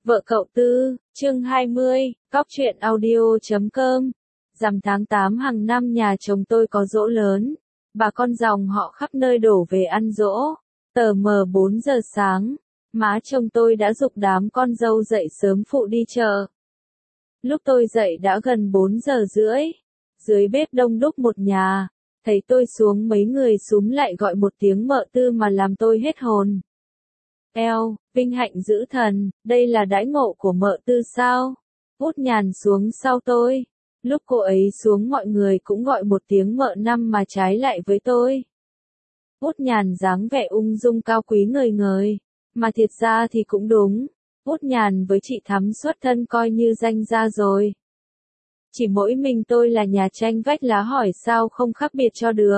Vợ cậu Tư, chương 20, Cóc truyện audio.com. Rằm tháng 8 hàng năm nhà chồng tôi có giỗ lớn. Bà con dòng họ khắp nơi đổ về ăn giỗ. Tờ mờ 4 giờ sáng, má chồng tôi đã giục đám con dâu dậy sớm phụ đi chợ. Lúc tôi dậy đã gần 4 giờ rưỡi. Dưới bếp đông đúc một nhà. Thấy tôi xuống mấy người súm lại gọi một tiếng mợ Tư mà làm tôi hết hồn. Eo, vinh hạnh giữ thần, đây là đãi ngộ của mợ Tư sao? Út Nhàn xuống sau tôi. Lúc cô ấy xuống mọi người cũng gọi một tiếng mợ Năm mà trái lại với tôi. Út Nhàn dáng vẻ ung dung cao quý ngời ngời. Mà thiệt ra thì cũng đúng. Út Nhàn với chị Thắm xuất thân coi như danh gia rồi. Chỉ mỗi mình tôi là nhà tranh vách lá hỏi sao không khác biệt cho được.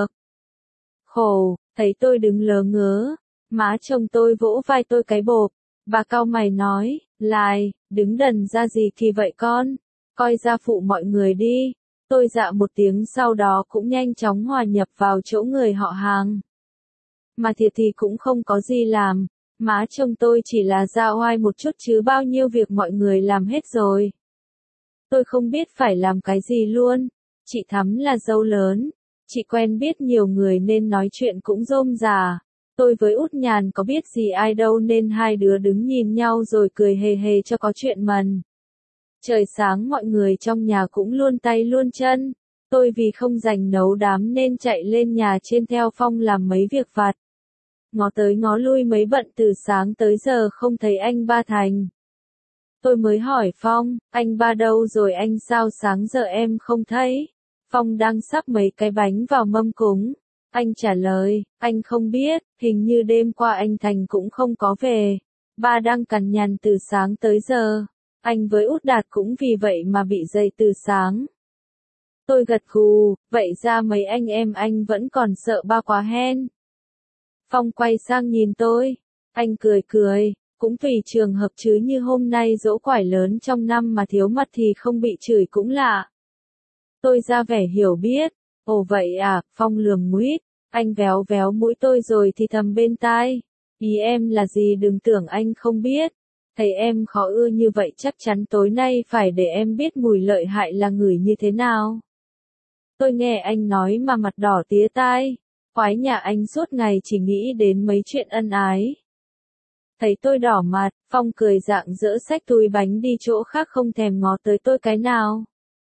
Khổ, thấy tôi đứng lờ ngớ. Má chồng tôi vỗ vai tôi cái bộp, bà cau mày nói, Lai, đứng đần ra gì thì vậy con, coi ra phụ mọi người đi. Tôi dạ một tiếng sau đó cũng nhanh chóng hòa nhập vào chỗ người họ hàng. Mà thiệt thì cũng không có gì làm, má chồng tôi chỉ là ra oai một chút chứ bao nhiêu việc mọi người làm hết rồi. Tôi không biết phải làm cái gì luôn, chị Thắm là dâu lớn, chị quen biết nhiều người nên nói chuyện cũng rôm rà. Tôi với Út Nhàn có biết gì ai đâu nên hai đứa đứng nhìn nhau rồi cười hề hề cho có chuyện mần. Trời sáng mọi người trong nhà cũng luôn tay luôn chân. Tôi vì không rảnh nấu đám nên chạy lên nhà trên theo Phong làm mấy việc vặt. Ngó tới ngó lui mấy bận từ sáng tới giờ không thấy anh ba Thành. Tôi mới hỏi Phong, anh ba đâu rồi anh sao sáng giờ em không thấy? Phong đang sắp mấy cái bánh vào mâm cúng. Anh trả lời, anh không biết, hình như đêm qua anh Thành cũng không có về. Ba đang cằn nhằn từ sáng tới giờ. Anh với Út Đạt cũng vì vậy mà bị dậy từ sáng. Tôi gật gù, vậy ra mấy anh em anh vẫn còn sợ ba quá hen. Phong quay sang nhìn tôi. Anh cười cười, cũng tùy trường hợp chứ như hôm nay giỗ quải lớn trong năm mà thiếu mặt thì không bị chửi cũng lạ. Tôi ra vẻ hiểu biết. Ồ vậy à, Phong lườm nguýt. Anh véo véo mũi tôi rồi thì thầm bên tai. Ý em là gì đừng tưởng anh không biết. Thấy em khó ưa như vậy chắc chắn tối nay phải để em biết mùi lợi hại là ngửi như thế nào. Tôi nghe anh nói mà mặt đỏ tía tai. Khoái nhà anh suốt ngày chỉ nghĩ đến mấy chuyện ân ái. Thấy tôi đỏ mặt, Phong cười rạng rỡ xách túi bánh đi chỗ khác không thèm ngó tới tôi cái nào.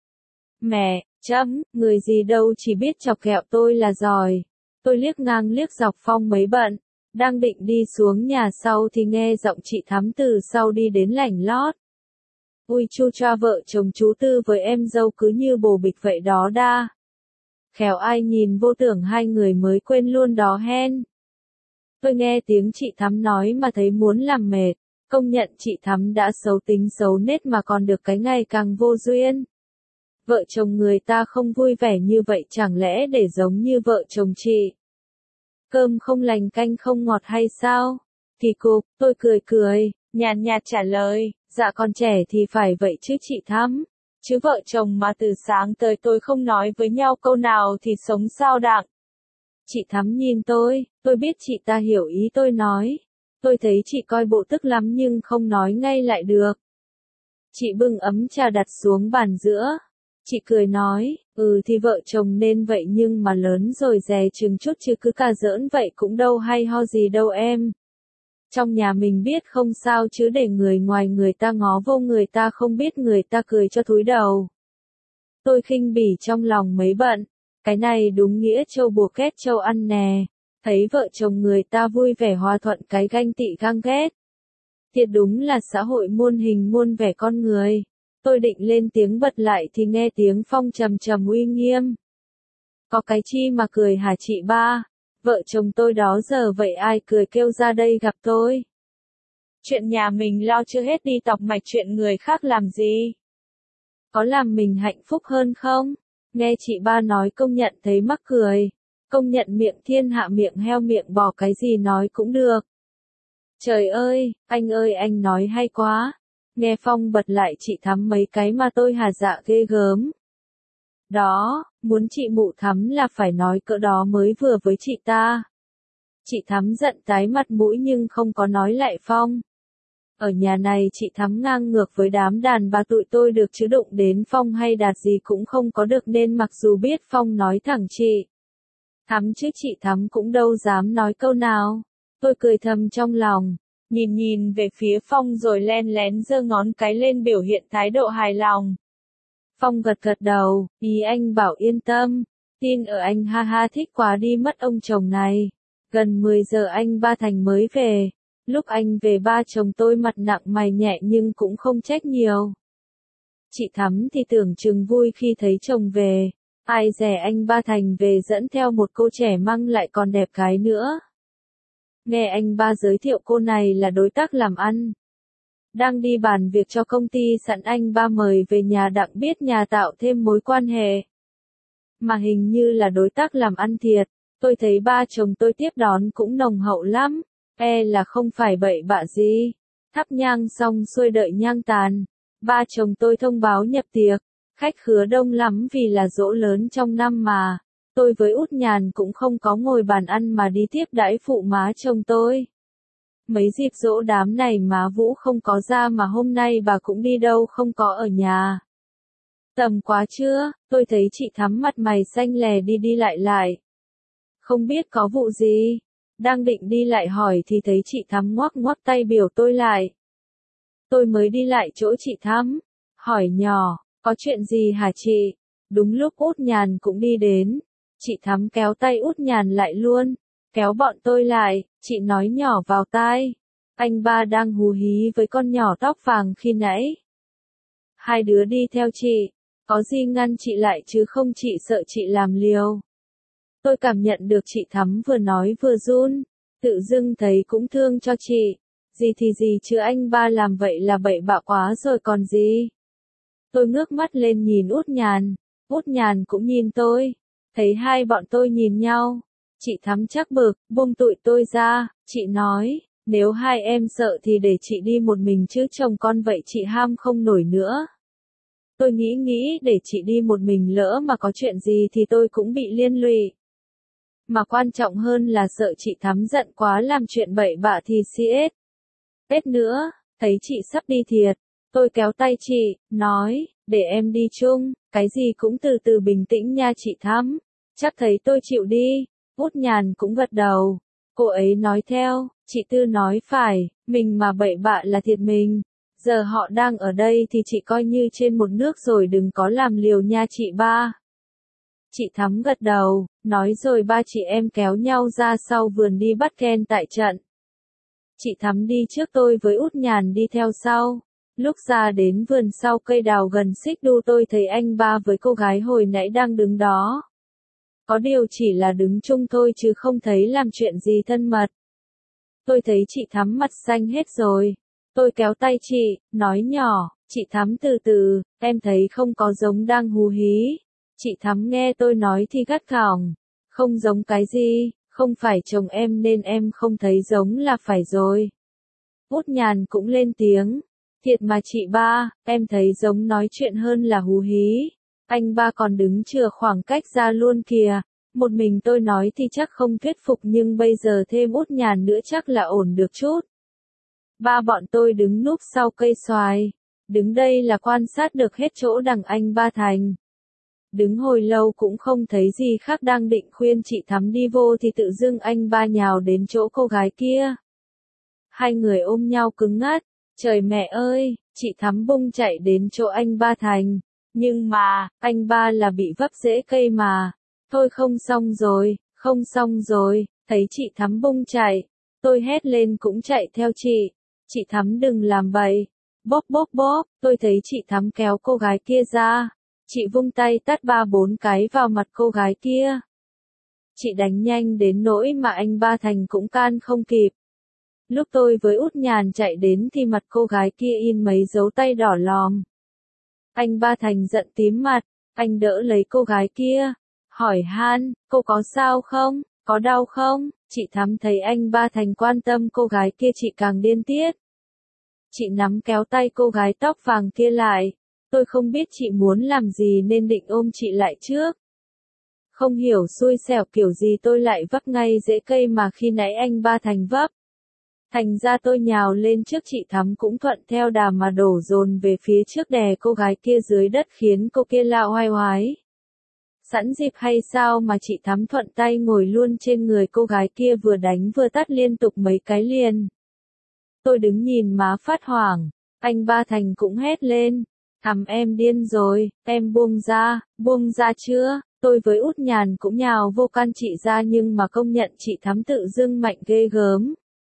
Mẹ, chấm, người gì đâu chỉ biết chọc ghẹo tôi là giỏi. Tôi liếc ngang liếc dọc Phong mấy bận, đang định đi xuống nhà sau thì nghe giọng chị Thắm từ sau đi đến lảnh lót. Ui chu choa vợ chồng chú Tư với em dâu cứ như bồ bịch vậy đó đa. Khéo ai nhìn vô tưởng hai người mới quên luôn đó hen. Tôi nghe tiếng chị Thắm nói mà thấy muốn làm mệt, công nhận chị Thắm đã xấu tính xấu nết mà còn được cái ngày càng vô duyên. Vợ chồng người ta không vui vẻ như vậy chẳng lẽ để giống như vợ chồng chị. Cơm không lành canh không ngọt hay sao? Kỳ cục, tôi cười cười, nhàn nhạt trả lời, dạ còn trẻ thì phải vậy chứ chị Thắm. Chứ vợ chồng mà từ sáng tới tôi không nói với nhau câu nào thì sống sao đặng. Chị Thắm nhìn tôi biết chị ta hiểu ý tôi nói. Tôi thấy chị coi bộ tức lắm nhưng không nói ngay lại được. Chị bưng ấm trà đặt xuống bàn giữa. Chị cười nói, thì vợ chồng nên vậy nhưng mà lớn rồi dè chừng chút chứ cứ cà giỡn vậy cũng đâu hay ho gì đâu em. Trong nhà mình biết không sao chứ để người ngoài người ta ngó vô người ta không biết người ta cười cho thúi đầu. Tôi khinh bỉ trong lòng mấy bận, cái này đúng nghĩa trâu bùa két trâu ăn nè, thấy vợ chồng người ta vui vẻ hòa thuận cái ganh tị găng ghét. Thiệt đúng là xã hội muôn hình muôn vẻ con người. Tôi định lên tiếng bật lại thì nghe tiếng Phong trầm trầm uy nghiêm. Có cái chi mà cười hả chị ba? Vợ chồng tôi đó giờ vậy ai cười kêu ra đây gặp tôi. Chuyện nhà mình lo chưa hết đi tọc mạch chuyện người khác làm gì? Có làm mình hạnh phúc hơn không? Nghe chị ba nói công nhận thấy mắc cười. Công nhận miệng thiên hạ miệng heo miệng bò cái gì nói cũng được. Trời ơi anh nói hay quá. Nghe Phong bật lại chị Thắm mấy cái mà tôi hà dạ ghê gớm. Đó, muốn chị mụ Thắm là phải nói cỡ đó mới vừa với chị ta. Chị Thắm giận tái mặt mũi nhưng không có nói lại Phong. Ở nhà này chị Thắm ngang ngược với đám đàn bà tụi tôi được chứ đụng đến Phong hay Đạt gì cũng không có được, nên mặc dù biết Phong nói thẳng chị Thắm chứ chị Thắm cũng đâu dám nói câu nào. Tôi cười thầm trong lòng, nhìn về phía Phong rồi len lén giơ ngón cái lên biểu hiện thái độ hài lòng. Phong gật gật đầu, ý anh bảo yên tâm, tin ở anh, ha ha, thích quá đi mất ông chồng này. Gần 10 giờ anh ba Thành mới về. Lúc anh về ba chồng tôi mặt nặng mày nhẹ nhưng cũng không trách nhiều. Chị Thắm thì tưởng chừng vui khi thấy chồng về. Ai dè anh ba Thành về dẫn theo một cô trẻ măng lại còn đẹp gái nữa. Nghe anh ba giới thiệu cô này là đối tác làm ăn. Đang đi bàn việc cho công ty sẵn, anh ba mời về nhà đặng biết nhà tạo thêm mối quan hệ. Mà hình như là đối tác làm ăn thiệt. Tôi thấy ba chồng tôi tiếp đón cũng nồng hậu lắm. Là không phải bậy bạ gì. Thắp nhang xong xuôi đợi nhang tàn. Ba chồng tôi thông báo nhập tiệc. Khách khứa đông lắm vì là giỗ lớn trong năm mà. Tôi với Út Nhàn cũng không có ngồi bàn ăn mà đi tiếp đãi phụ má chồng tôi. Mấy dịp giỗ đám này má Vũ không có ra mà hôm nay bà cũng đi đâu không có ở nhà. Tầm quá chưa, tôi thấy chị Thắm mặt mày xanh lè đi lại. Không biết có vụ gì. Đang định đi lại hỏi thì thấy chị Thắm ngoắc tay biểu tôi lại. Tôi mới đi lại chỗ chị Thắm. Hỏi nhỏ, có chuyện gì hả chị? Đúng lúc Út Nhàn cũng đi đến. Chị Thắm kéo tay Út Nhàn lại luôn. Kéo bọn tôi lại, chị nói nhỏ vào tai. Anh ba đang hú hí với con nhỏ tóc vàng khi nãy. Hai đứa đi theo chị. Có gì ngăn chị lại chứ không, chị sợ chị làm liều. Tôi cảm nhận được chị Thắm vừa nói vừa run. Tự dưng thấy cũng thương cho chị. Gì thì gì chứ anh ba làm vậy là bậy bạ quá rồi còn gì. Tôi ngước mắt lên nhìn Út Nhàn. Út Nhàn cũng nhìn tôi. Thấy hai bọn tôi nhìn nhau. Chị Thắm chắc bực, buông tụi tôi ra. Chị nói, nếu hai em sợ thì để chị đi một mình chứ chồng con vậy chị ham không nổi nữa. Tôi nghĩ để chị đi một mình lỡ mà có chuyện gì thì tôi cũng bị liên lụy. Mà quan trọng hơn là sợ chị Thắm giận quá làm chuyện bậy bạ thì siết. Tết nữa, thấy chị sắp đi thiệt. Tôi kéo tay chị, nói, để em đi chung, cái gì cũng từ từ bình tĩnh nha chị Thắm. Chắc thấy tôi chịu đi. Út Nhàn cũng gật đầu. Cô ấy nói theo, chị Tư nói phải, mình mà bậy bạ là thiệt mình. Giờ họ đang ở đây thì chị coi như trên một nước rồi, đừng có làm liều nha chị ba. Chị Thắm gật đầu, nói rồi ba chị em kéo nhau ra sau vườn đi bắt Ken tại trận. Chị Thắm đi trước, tôi với Út Nhàn đi theo sau. Lúc ra đến vườn sau cây đào gần xích đu tôi thấy anh ba với cô gái hồi nãy đang đứng đó. Có điều chỉ là đứng chung thôi chứ không thấy làm chuyện gì thân mật. Tôi thấy chị Thắm mặt xanh hết rồi. Tôi kéo tay chị, nói nhỏ, chị Thắm từ từ, em thấy không có giống đang hú hí. Chị Thắm nghe tôi nói thì gắt gỏng. Không giống cái gì, không phải chồng em nên em không thấy giống là phải rồi. Út Nhàn cũng lên tiếng. Thiệt mà chị ba, em thấy giống nói chuyện hơn là hú hí. Anh ba còn đứng chừa khoảng cách ra luôn kìa. Một mình tôi nói thì chắc không thuyết phục nhưng bây giờ thêm Út Nhàn nữa chắc là ổn được chút. Ba bọn tôi đứng núp sau cây xoài. Đứng đây là quan sát được hết chỗ đằng anh ba Thành. Đứng hồi lâu cũng không thấy gì khác, đang định khuyên chị Thắm đi vô thì tự dưng anh ba nhào đến chỗ cô gái kia. Hai người ôm nhau cứng ngắt. Trời mẹ ơi, chị Thắm bung chạy đến chỗ anh ba Thành. Nhưng mà, anh ba là bị vấp rễ cây mà. Thôi không xong rồi, thấy chị Thắm bung chạy. Tôi hét lên cũng chạy theo chị. Chị Thắm đừng làm bậy. Bóp, tôi thấy chị Thắm kéo cô gái kia ra. Chị vung tay tát 3-4 cái vào mặt cô gái kia. Chị đánh nhanh đến nỗi mà anh ba Thành cũng can không kịp. Lúc tôi với Út Nhàn chạy đến thì mặt cô gái kia in mấy dấu tay đỏ lòm. Anh ba Thành giận tím mặt, anh đỡ lấy cô gái kia. Hỏi han, cô có sao không, có đau không? Chị Thắm thấy anh ba Thành quan tâm cô gái kia chị càng điên tiết. Chị nắm kéo tay cô gái tóc vàng kia lại. Tôi không biết chị muốn làm gì nên định ôm chị lại trước. Không hiểu xui xẻo kiểu gì tôi lại vấp ngay rễ cây mà khi nãy anh ba Thành vấp. Thành ra tôi nhào lên trước chị Thắm cũng thuận theo đà mà đổ dồn về phía trước đè cô gái kia dưới đất khiến cô kia la oai oái. Sẵn dịp hay sao mà chị Thắm thuận tay ngồi luôn trên người cô gái kia vừa đánh vừa tát liên tục mấy cái liền. Tôi đứng nhìn má phát hoảng, anh Ba Thành cũng hét lên. Thắm em điên rồi, em buông ra chưa? Tôi với Út Nhàn cũng nhào vô can chị ra nhưng mà công nhận chị Thắm tự dưng mạnh ghê gớm.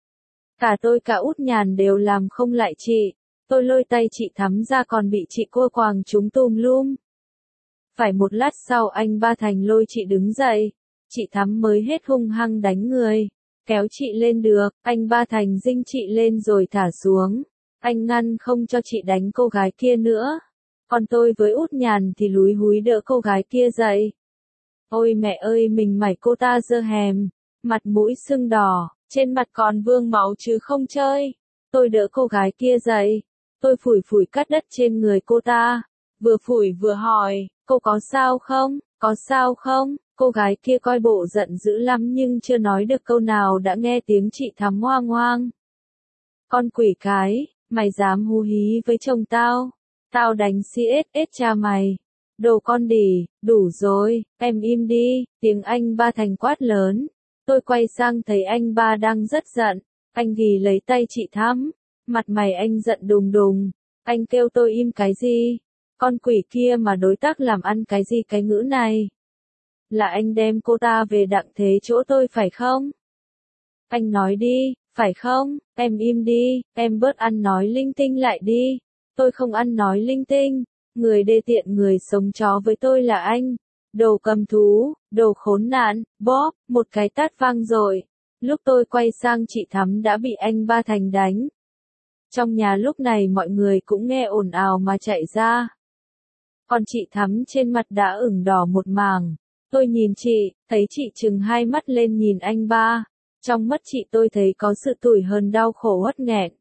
Cả tôi cả Út Nhàn đều làm không lại chị. Tôi lôi tay chị Thắm ra còn bị chị cô quàng trúng tùm lum. Phải một lát sau anh Ba Thành lôi chị đứng dậy. Chị Thắm mới hết hung hăng đánh người. Kéo chị lên được, anh Ba Thành dinh chị lên rồi thả xuống. Anh ngăn không cho chị đánh cô gái kia nữa. Còn tôi với Út Nhàn thì lúi húi đỡ cô gái kia dậy. Ôi mẹ ơi mình mẩy cô ta dơ hèm. Mặt mũi sưng đỏ, trên mặt còn vương máu chứ không chơi. Tôi đỡ cô gái kia dậy. Tôi phủi phủi cát đất trên người cô ta. Vừa phủi vừa hỏi, cô có sao không? Có sao không? Cô gái kia coi bộ giận dữ lắm nhưng chưa nói được câu nào đã nghe tiếng chị Thắm hoang hoang. Con quỷ cái, mày dám hú hí với chồng tao? Tao đánh CSS cha mày. Đồ con đỉ, đủ rồi, em im đi, tiếng anh Ba Thành quát lớn. Tôi quay sang thấy anh Ba đang rất giận. Anh ghì lấy tay chị Thắm. Mặt mày anh giận đùng đùng. Anh kêu tôi im cái gì? Con quỷ kia mà đối tác làm ăn cái gì cái ngữ này? Là anh đem cô ta về đặng thế chỗ tôi phải không? Anh nói đi, phải không? Em im đi, em bớt ăn nói linh tinh lại đi. Tôi không ăn nói linh tinh. Người đê tiện người sống chó với tôi là anh. Đồ cầm thú, đồ khốn nạn, bóp, một cái tát vang rồi. Lúc tôi quay sang chị Thắm đã bị anh Ba Thành đánh. Trong nhà lúc này mọi người cũng nghe ồn ào mà chạy ra. Còn chị Thắm trên mặt đã ửng đỏ một mảng. Tôi nhìn chị, thấy chị trừng hai mắt lên nhìn anh Ba. Trong mắt chị tôi thấy có sự tủi hờn đau khổ uất nghẹn.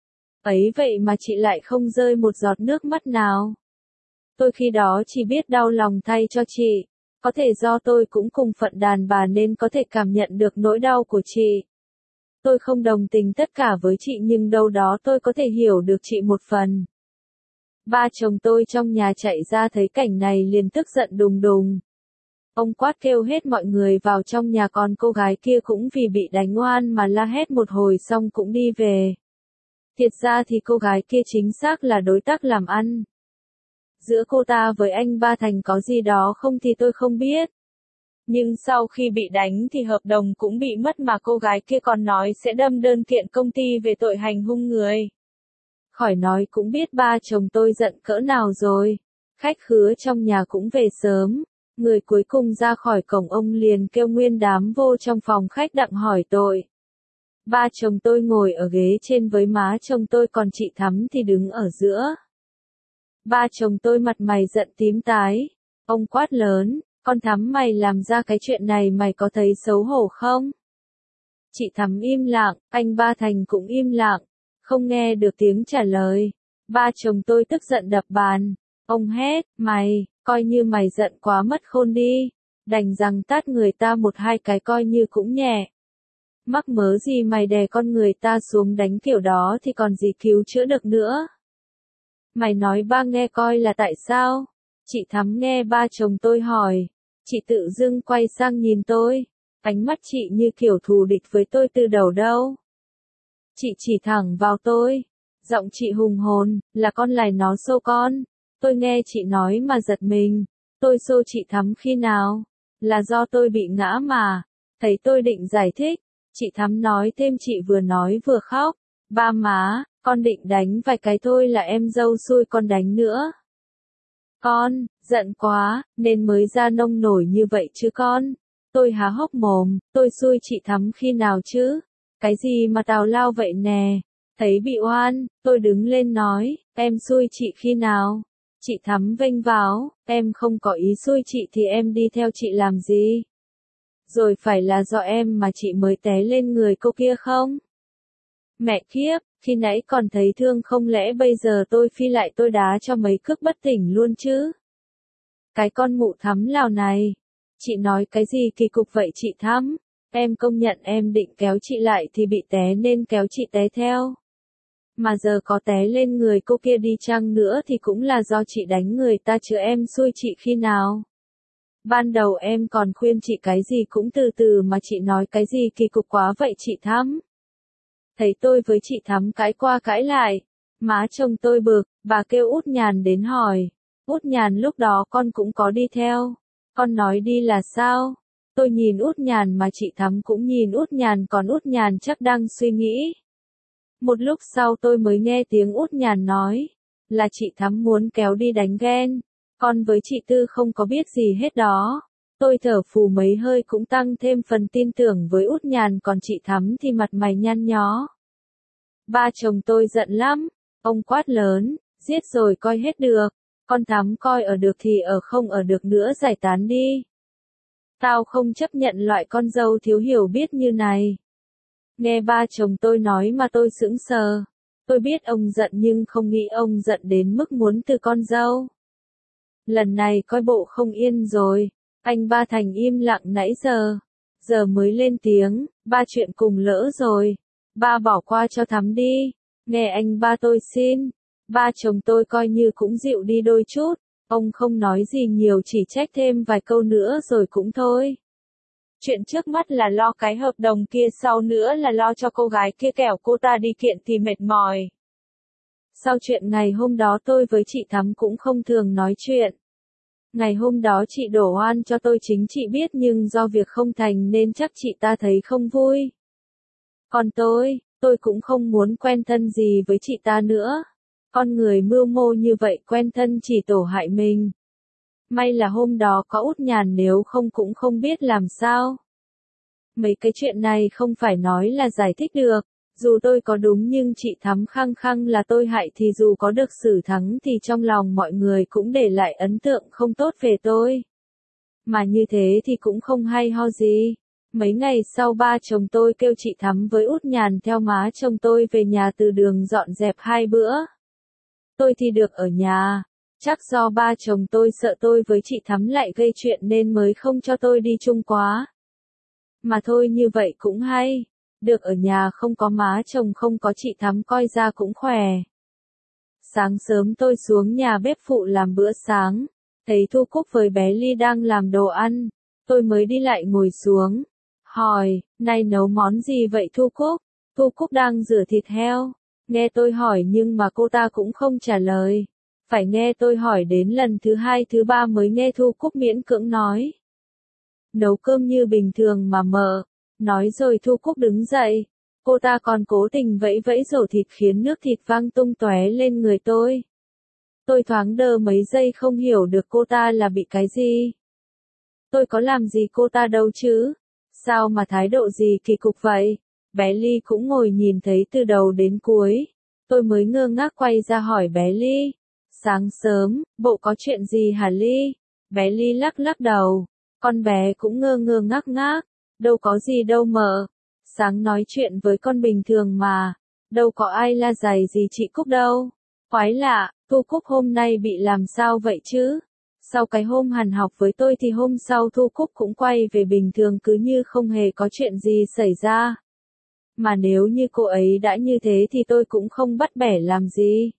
Ấy vậy mà chị lại không rơi một giọt nước mắt nào. Tôi khi đó chỉ biết đau lòng thay cho chị. Có thể do tôi cũng cùng phận đàn bà nên có thể cảm nhận được nỗi đau của chị. Tôi không đồng tình tất cả với chị nhưng đâu đó tôi có thể hiểu được chị một phần. Ba chồng tôi trong nhà chạy ra thấy cảnh này liền tức giận đùng đùng. Ông quát kêu hết mọi người vào trong nhà còn cô gái kia cũng vì bị đánh oan mà la hét một hồi xong cũng đi về. Thiệt ra thì cô gái kia chính xác là đối tác làm ăn. Giữa cô ta với anh Ba Thành có gì đó không thì tôi không biết. Nhưng sau khi bị đánh thì hợp đồng cũng bị mất mà cô gái kia còn nói sẽ đâm đơn kiện công ty về tội hành hung người. Khỏi nói cũng biết ba chồng tôi giận cỡ nào rồi. Khách khứa trong nhà cũng về sớm. Người cuối cùng ra khỏi cổng ông liền kêu nguyên đám vô trong phòng khách đặng hỏi tội. Ba chồng tôi ngồi ở ghế trên với má chồng tôi còn chị Thắm thì đứng ở giữa. Ba chồng tôi mặt mày giận tím tái. Ông quát lớn, con Thắm mày làm ra cái chuyện này mày có thấy xấu hổ không? Chị Thắm im lặng, anh Ba Thành cũng im lặng, không nghe được tiếng trả lời. Ba chồng tôi tức giận đập bàn. Ông hét, mày, coi như mày giận quá mất khôn đi. Đành rằng tát người ta một hai cái coi như cũng nhẹ. Mắc mớ gì mày đè con người ta xuống đánh kiểu đó thì còn gì cứu chữa được nữa. Mày nói ba nghe coi là tại sao? Chị Thắm nghe ba chồng tôi hỏi. Chị tự dưng quay sang nhìn tôi. Ánh mắt chị như kiểu thù địch với tôi từ đầu đâu. Chị chỉ thẳng vào tôi. Giọng chị hùng hồn, là con lại nó xô con. Tôi nghe chị nói mà giật mình. Tôi xô chị Thắm khi nào? Là do tôi bị ngã mà. Thấy tôi định giải thích. Chị Thắm nói thêm chị vừa nói vừa khóc. Ba má, con định đánh vài cái thôi là em dâu xui con đánh nữa. Con, giận quá, nên mới ra nông nổi như vậy chứ con. Tôi há hốc mồm, tôi xui chị Thắm khi nào chứ? Cái gì mà tào lao vậy nè? Thấy bị oan, tôi đứng lên nói, em xui chị khi nào? Chị Thắm vênh váo, em không có ý xui chị thì em đi theo chị làm gì? Rồi phải là do em mà chị mới té lên người cô kia không? Mẹ kiếp, khi nãy còn thấy thương không lẽ bây giờ tôi phi lại tôi đá cho mấy cước bất tỉnh luôn chứ? Cái con mụ Thắm Lào này. Chị nói cái gì kỳ cục vậy chị Thắm? Em công nhận em định kéo chị lại thì bị té nên kéo chị té theo. Mà giờ có té lên người cô kia đi chăng nữa thì cũng là do chị đánh người ta chứ em xui chị khi nào. Ban đầu em còn khuyên chị cái gì cũng từ từ mà chị nói cái gì kỳ cục quá vậy chị Thắm. Thấy tôi với chị Thắm cãi qua cãi lại. Má chồng tôi bực, bà kêu Út Nhàn đến hỏi. Út Nhàn lúc đó con cũng có đi theo. Con nói đi là sao? Tôi nhìn Út Nhàn mà chị Thắm cũng nhìn Út Nhàn còn Út Nhàn chắc đang suy nghĩ. Một lúc sau tôi mới nghe tiếng Út Nhàn nói. Là chị Thắm muốn kéo đi đánh ghen. Con với chị Tư không có biết gì hết đó. Tôi thở phù mấy hơi cũng tăng thêm phần tin tưởng với Út Nhàn còn chị Thắm thì mặt mày nhăn nhó. Ba chồng tôi giận lắm. Ông quát lớn, giết rồi coi hết được. Con Thắm coi ở được thì ở không ở được nữa giải tán đi. Tao không chấp nhận loại con dâu thiếu hiểu biết như này. Nghe ba chồng tôi nói mà tôi sững sờ. Tôi biết ông giận nhưng không nghĩ ông giận đến mức muốn từ con dâu. Lần này coi bộ không yên rồi. Anh ba Thành im lặng nãy giờ. Giờ mới lên tiếng, ba chuyện cùng lỡ rồi. Ba bỏ qua cho Thắm đi. Nghe anh ba tôi xin. Ba chồng tôi coi như cũng dịu đi đôi chút. Ông không nói gì nhiều chỉ trách thêm vài câu nữa rồi cũng thôi. Chuyện trước mắt là lo cái hợp đồng kia sau nữa là lo cho cô gái kia kẻo cô ta đi kiện thì mệt mỏi. Sau chuyện ngày hôm đó tôi với chị Thắm cũng không thường nói chuyện. Ngày hôm đó chị đổ oan cho tôi chính chị biết nhưng do việc không thành nên chắc chị ta thấy không vui. Còn tôi cũng không muốn quen thân gì với chị ta nữa. Con người mưu mô như vậy quen thân chỉ tổ hại mình. May là hôm đó có Út Nhàn nếu không cũng không biết làm sao. Mấy cái chuyện này không phải nói là giải thích được. Dù tôi có đúng nhưng chị Thắm khăng khăng là tôi hại thì dù có được xử thắng thì trong lòng mọi người cũng để lại ấn tượng không tốt về tôi. Mà như thế thì cũng không hay ho gì. Mấy ngày sau ba chồng tôi kêu chị Thắm với Út Nhàn theo má chồng tôi về nhà từ đường dọn dẹp 2 bữa. Tôi thì được ở nhà. Chắc do ba chồng tôi sợ tôi với chị Thắm lại gây chuyện nên mới không cho tôi đi chung quá. Mà thôi như vậy cũng hay. Được ở nhà không có má chồng không có chị Thắm coi ra cũng khỏe. Sáng sớm tôi xuống nhà bếp phụ làm bữa sáng. Thấy Thu Cúc với bé Ly đang làm đồ ăn. Tôi mới đi lại ngồi xuống. Hỏi, nay nấu món gì vậy Thu Cúc? Thu Cúc đang rửa thịt heo. Nghe tôi hỏi nhưng mà cô ta cũng không trả lời. Phải nghe tôi hỏi đến lần thứ 2 thứ 3 mới nghe Thu Cúc miễn cưỡng nói. Nấu cơm như bình thường mà mợ. Nói rồi Thu Cúc đứng dậy. Cô ta còn cố tình vẫy vẫy rổ thịt khiến nước thịt văng tung tóe lên người tôi. Tôi thoáng đơ mấy giây không hiểu được cô ta là bị cái gì. Tôi có làm gì cô ta đâu chứ. Sao mà thái độ gì kỳ cục vậy? Bé Ly cũng ngồi nhìn thấy từ đầu đến cuối. Tôi mới ngơ ngác quay ra hỏi bé Ly. Sáng sớm, bộ có chuyện gì hả Ly? Bé Ly lắc lắc đầu. Con bé cũng ngơ ngơ ngác ngác. Đâu có gì đâu mợ. Sáng nói chuyện với con bình thường mà. Đâu có ai la giày gì chị Cúc đâu. Quái lạ, Thu Cúc hôm nay bị làm sao vậy chứ? Sau cái hôm hàn học với tôi thì hôm sau Thu Cúc cũng quay về bình thường cứ như không hề có chuyện gì xảy ra. Mà nếu như cô ấy đã như thế thì tôi cũng không bắt bẻ làm gì.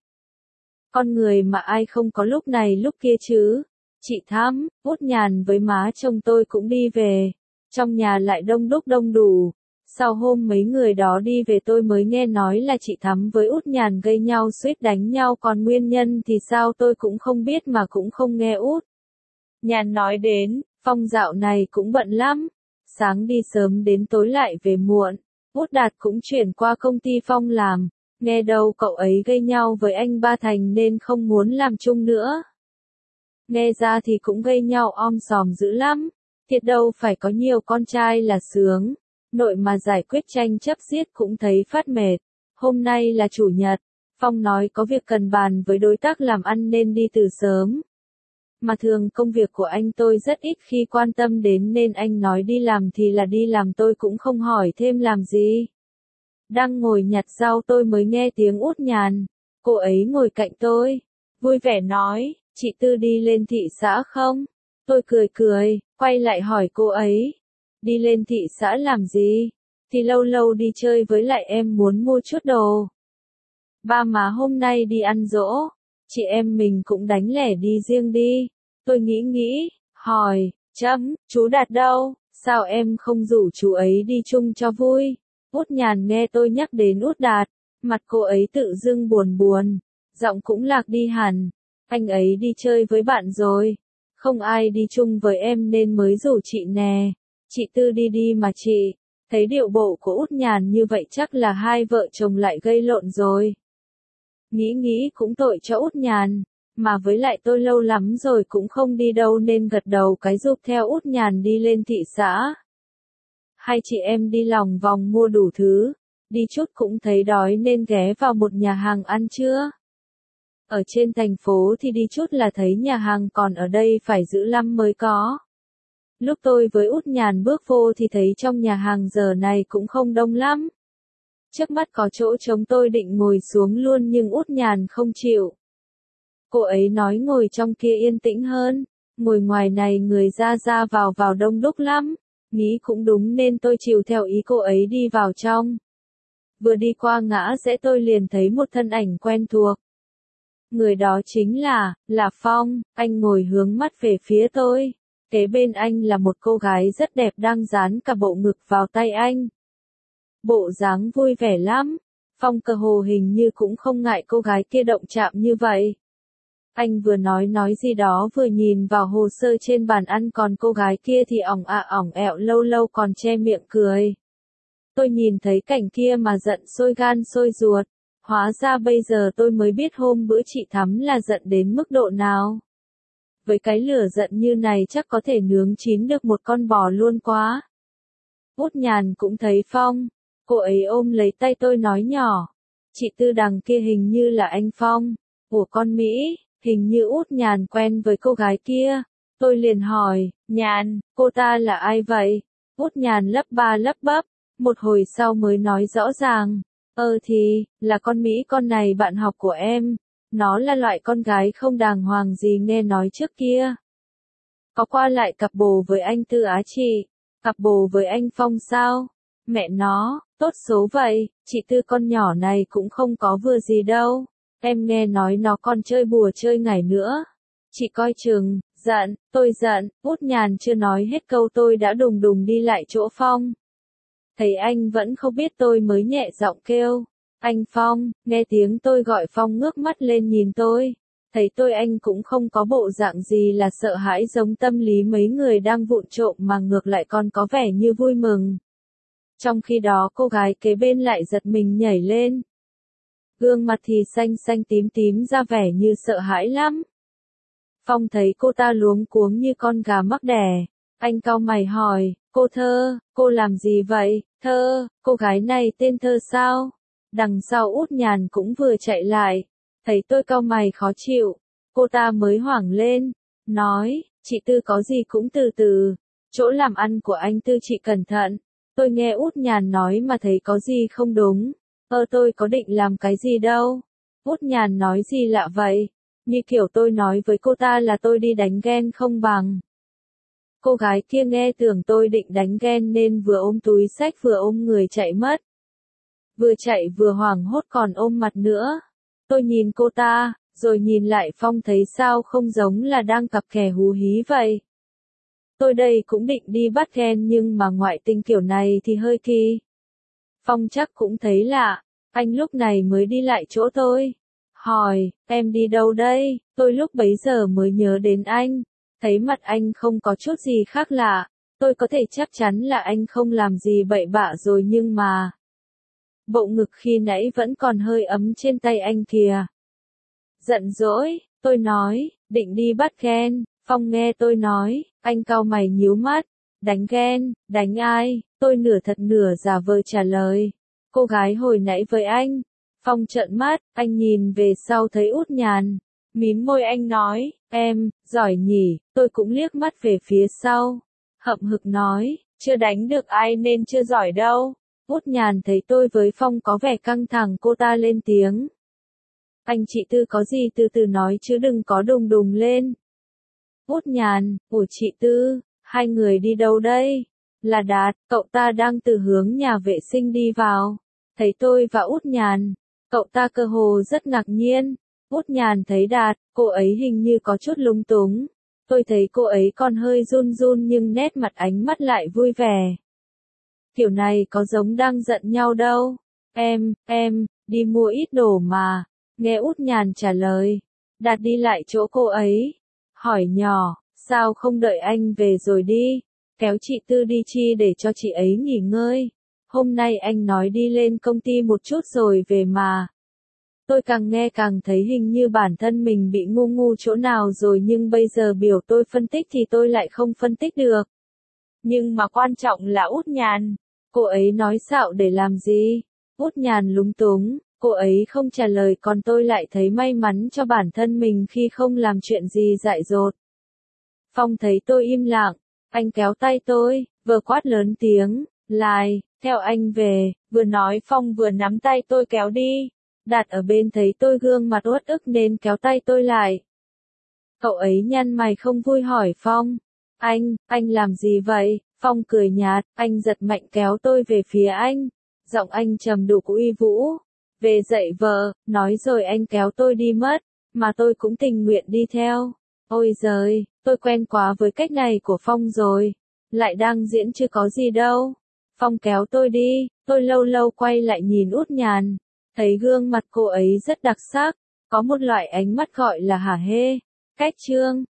Con người mà ai không có lúc này lúc kia chứ. Chị Thắm, Út Nhàn với má chồng tôi cũng đi về. Trong nhà lại đông đúc đông đủ. Sau hôm mấy người đó đi về tôi mới nghe nói là chị Thắm với Út Nhàn gây nhau suýt đánh nhau còn nguyên nhân thì sao tôi cũng không biết mà cũng không nghe Út Nhàn nói đến. Phong dạo này cũng bận lắm. Sáng đi sớm đến tối lại về muộn. Út Đạt cũng chuyển qua công ty Phong làm. Nghe đâu cậu ấy gây nhau với anh ba Thành nên không muốn làm chung nữa. Nghe ra thì cũng gây nhau om sòm dữ lắm. Thiệt đâu phải có nhiều con trai là sướng. Nội mà giải quyết tranh chấp giết cũng thấy phát mệt. Hôm nay là chủ nhật. Phong nói có việc cần bàn với đối tác làm ăn nên đi từ sớm. Mà thường công việc của anh tôi rất ít khi quan tâm đến nên anh nói đi làm thì là đi làm tôi cũng không hỏi thêm làm gì. Đang ngồi nhặt rau tôi mới nghe tiếng Út Nhàn. Cô ấy ngồi cạnh tôi. Vui vẻ nói, chị Tư đi lên thị xã không? Tôi cười cười, quay lại hỏi cô ấy. Đi lên thị xã làm gì? Thì lâu lâu đi chơi với lại em muốn mua chút đồ. Ba má hôm nay đi ăn giỗ, chị em mình cũng đánh lẻ đi riêng đi. Tôi nghĩ, hỏi, chú Đạt đâu? Sao em không rủ chú ấy đi chung cho vui? Út Nhàn nghe tôi nhắc đến Út Đạt, mặt cô ấy tự dưng buồn buồn, giọng cũng lạc đi hẳn. Anh ấy đi chơi với bạn rồi, không ai đi chung với em nên mới rủ chị nè. Chị Tư đi đi mà chị. Thấy điệu bộ của Út Nhàn như vậy chắc là hai vợ chồng lại gây lộn rồi. Nghĩ cũng tội cho Út Nhàn, mà với lại tôi lâu lắm rồi cũng không đi đâu nên gật đầu cái giúp theo Út Nhàn đi lên thị xã. Hai chị em đi lòng vòng mua đủ thứ, đi chút cũng thấy đói nên ghé vào một nhà hàng ăn trưa. Ở trên thành phố thì đi chút là thấy nhà hàng, còn ở đây phải giữ lắm mới có. Lúc tôi với Út Nhàn bước vô thì thấy trong nhà hàng giờ này cũng không đông lắm. Trước mắt có chỗ trống tôi định ngồi xuống luôn nhưng Út Nhàn không chịu. Cô ấy nói ngồi trong kia yên tĩnh hơn, ngồi ngoài này người ra ra vào đông đúc lắm. Nghĩ cũng đúng nên tôi chiều theo ý cô ấy đi vào trong. Vừa đi qua ngã rẽ tôi liền thấy một thân ảnh quen thuộc. Người đó chính là Phong. Anh ngồi hướng mắt về phía tôi. Kế bên anh là một cô gái rất đẹp đang dán cả bộ ngực vào tay anh. Bộ dáng vui vẻ lắm. Phong cơ hồ hình như cũng không ngại cô gái kia động chạm như vậy. Anh vừa nói gì đó vừa nhìn vào hồ sơ trên bàn ăn, còn cô gái kia thì ỏng ẹo lâu lâu còn che miệng cười. Tôi nhìn thấy cảnh kia mà giận sôi gan sôi ruột. Hóa ra bây giờ tôi mới biết hôm bữa chị Thắm là giận đến mức độ nào. Với cái lửa giận như này chắc có thể nướng chín được một con bò luôn quá. Út Nhàn cũng thấy Phong. Cô ấy ôm lấy tay tôi nói nhỏ. Chị Tư đằng kia hình như là anh Phong. Của con Mỹ, hình như Út Nhàn quen với cô gái kia. Tôi liền hỏi, Nhàn, cô ta là ai vậy? Út Nhàn lắp ba lắp bắp. Một hồi sau mới nói rõ ràng. Thì, là con Mỹ con này bạn học của em. Nó là loại con gái không đàng hoàng gì nghe nói trước kia. Có qua lại cặp bồ với anh Tư Á chị. Cặp bồ với anh Phong sao? Mẹ nó, tốt số vậy, chị Tư con nhỏ này cũng không có vừa gì đâu. Em nghe nói nó còn chơi bùa chơi ngải nữa. Chị coi chừng, tôi giận, Út Nhàn chưa nói hết câu tôi đã đùng đùng đi lại chỗ Phong. Thấy anh vẫn không biết tôi mới nhẹ giọng kêu. Anh Phong, nghe tiếng tôi gọi Phong ngước mắt lên nhìn tôi. Thấy tôi anh cũng không có bộ dạng gì là sợ hãi giống tâm lý mấy người đang vụng trộm mà ngược lại còn có vẻ như vui mừng. Trong khi đó cô gái kế bên lại giật mình nhảy lên. Gương mặt thì xanh xanh tím tím ra vẻ như sợ hãi lắm. Phong thấy cô ta luống cuống như con gà mắc đẻ. Anh cau mày hỏi, cô Thơ, cô làm gì vậy? Thơ, cô gái này tên Thơ sao? Đằng sau Út Nhàn cũng vừa chạy lại. Thấy tôi cau mày khó chịu. Cô ta mới hoảng lên. Nói, chị Tư có gì cũng từ từ. Chỗ làm ăn của anh Tư chị cẩn thận. Tôi nghe Út Nhàn nói mà thấy có gì không đúng. Tôi có định làm cái gì đâu. Út Nhàn nói gì lạ vậy? Như kiểu tôi nói với cô ta là tôi đi đánh ghen không bằng. Cô gái kia nghe tưởng tôi định đánh ghen nên vừa ôm túi xách vừa ôm người chạy mất. Vừa chạy vừa hoảng hốt còn ôm mặt nữa. Tôi nhìn cô ta, rồi nhìn lại Phong thấy sao không giống là đang cặp kè hú hí vậy. Tôi đây cũng định đi bắt ghen nhưng mà ngoại tình kiểu này thì hơi kỳ. Phong chắc cũng thấy lạ, anh lúc này mới đi lại chỗ tôi. Hỏi, em đi đâu đây? Tôi lúc bấy giờ mới nhớ đến anh. Thấy mặt anh không có chút gì khác lạ. Tôi có thể chắc chắn là anh không làm gì bậy bạ rồi nhưng mà. Bộ ngực khi nãy vẫn còn hơi ấm trên tay anh kìa. Giận dỗi, tôi nói, định đi bắt ghen. Phong nghe tôi nói, anh cau mày nhíu mắt. Đánh ghen, đánh ai? Tôi nửa thật nửa giả vờ trả lời. Cô gái hồi nãy với anh. Phong trợn mắt, anh nhìn về sau thấy Út Nhàn. Mím môi anh nói, em, giỏi nhỉ, tôi cũng liếc mắt về phía sau. Hậm hực nói, chưa đánh được ai nên chưa giỏi đâu. Út Nhàn thấy tôi với Phong có vẻ căng thẳng cô ta lên tiếng. Anh chị Tư có gì từ từ nói chứ đừng có đùng đùng lên. Út Nhàn, ủa chị Tư, hai người đi đâu đây? Là Đạt, cậu ta đang từ hướng nhà vệ sinh đi vào. Thấy tôi và Út Nhàn, cậu ta cơ hồ rất ngạc nhiên. Út Nhàn thấy Đạt, cô ấy hình như có chút lúng túng. Tôi thấy cô ấy còn hơi run run nhưng nét mặt ánh mắt lại vui vẻ. Kiểu này có giống đang giận nhau đâu. Em, đi mua ít đồ mà. Nghe Út Nhàn trả lời. Đạt đi lại chỗ cô ấy. Hỏi nhỏ, sao không đợi anh về rồi đi? Kéo chị Tư đi chi để cho chị ấy nghỉ ngơi. Hôm nay anh nói đi lên công ty một chút rồi về mà. Tôi càng nghe càng thấy hình như bản thân mình bị ngu ngu chỗ nào rồi nhưng bây giờ biểu tôi phân tích thì tôi lại không phân tích được. Nhưng mà quan trọng là Út Nhàn. Cô ấy nói xạo để làm gì? Út Nhàn lúng túng, cô ấy không trả lời còn tôi lại thấy may mắn cho bản thân mình khi không làm chuyện gì dại dột. Phong thấy tôi im lặng, anh kéo tay tôi, vừa quát lớn tiếng, lại, theo anh về, vừa nói Phong vừa nắm tay tôi kéo đi. Đạt ở bên thấy tôi gương mặt uất ức nên kéo tay tôi lại. Cậu ấy nhăn mày không vui hỏi Phong, anh làm gì vậy? Phong cười nhạt, anh giật mạnh kéo tôi về phía anh. Giọng anh trầm đủ uy vũ. Về dạy vợ, nói rồi anh kéo tôi đi mất, mà tôi cũng tình nguyện đi theo. Ôi giời, tôi quen quá với cách này của Phong rồi. Lại đang diễn chứ có gì đâu. Phong kéo tôi đi, tôi lâu lâu quay lại nhìn Út Nhàn. Thấy gương mặt cô ấy rất đặc sắc, có một loại ánh mắt gọi là hả hê. Cách chương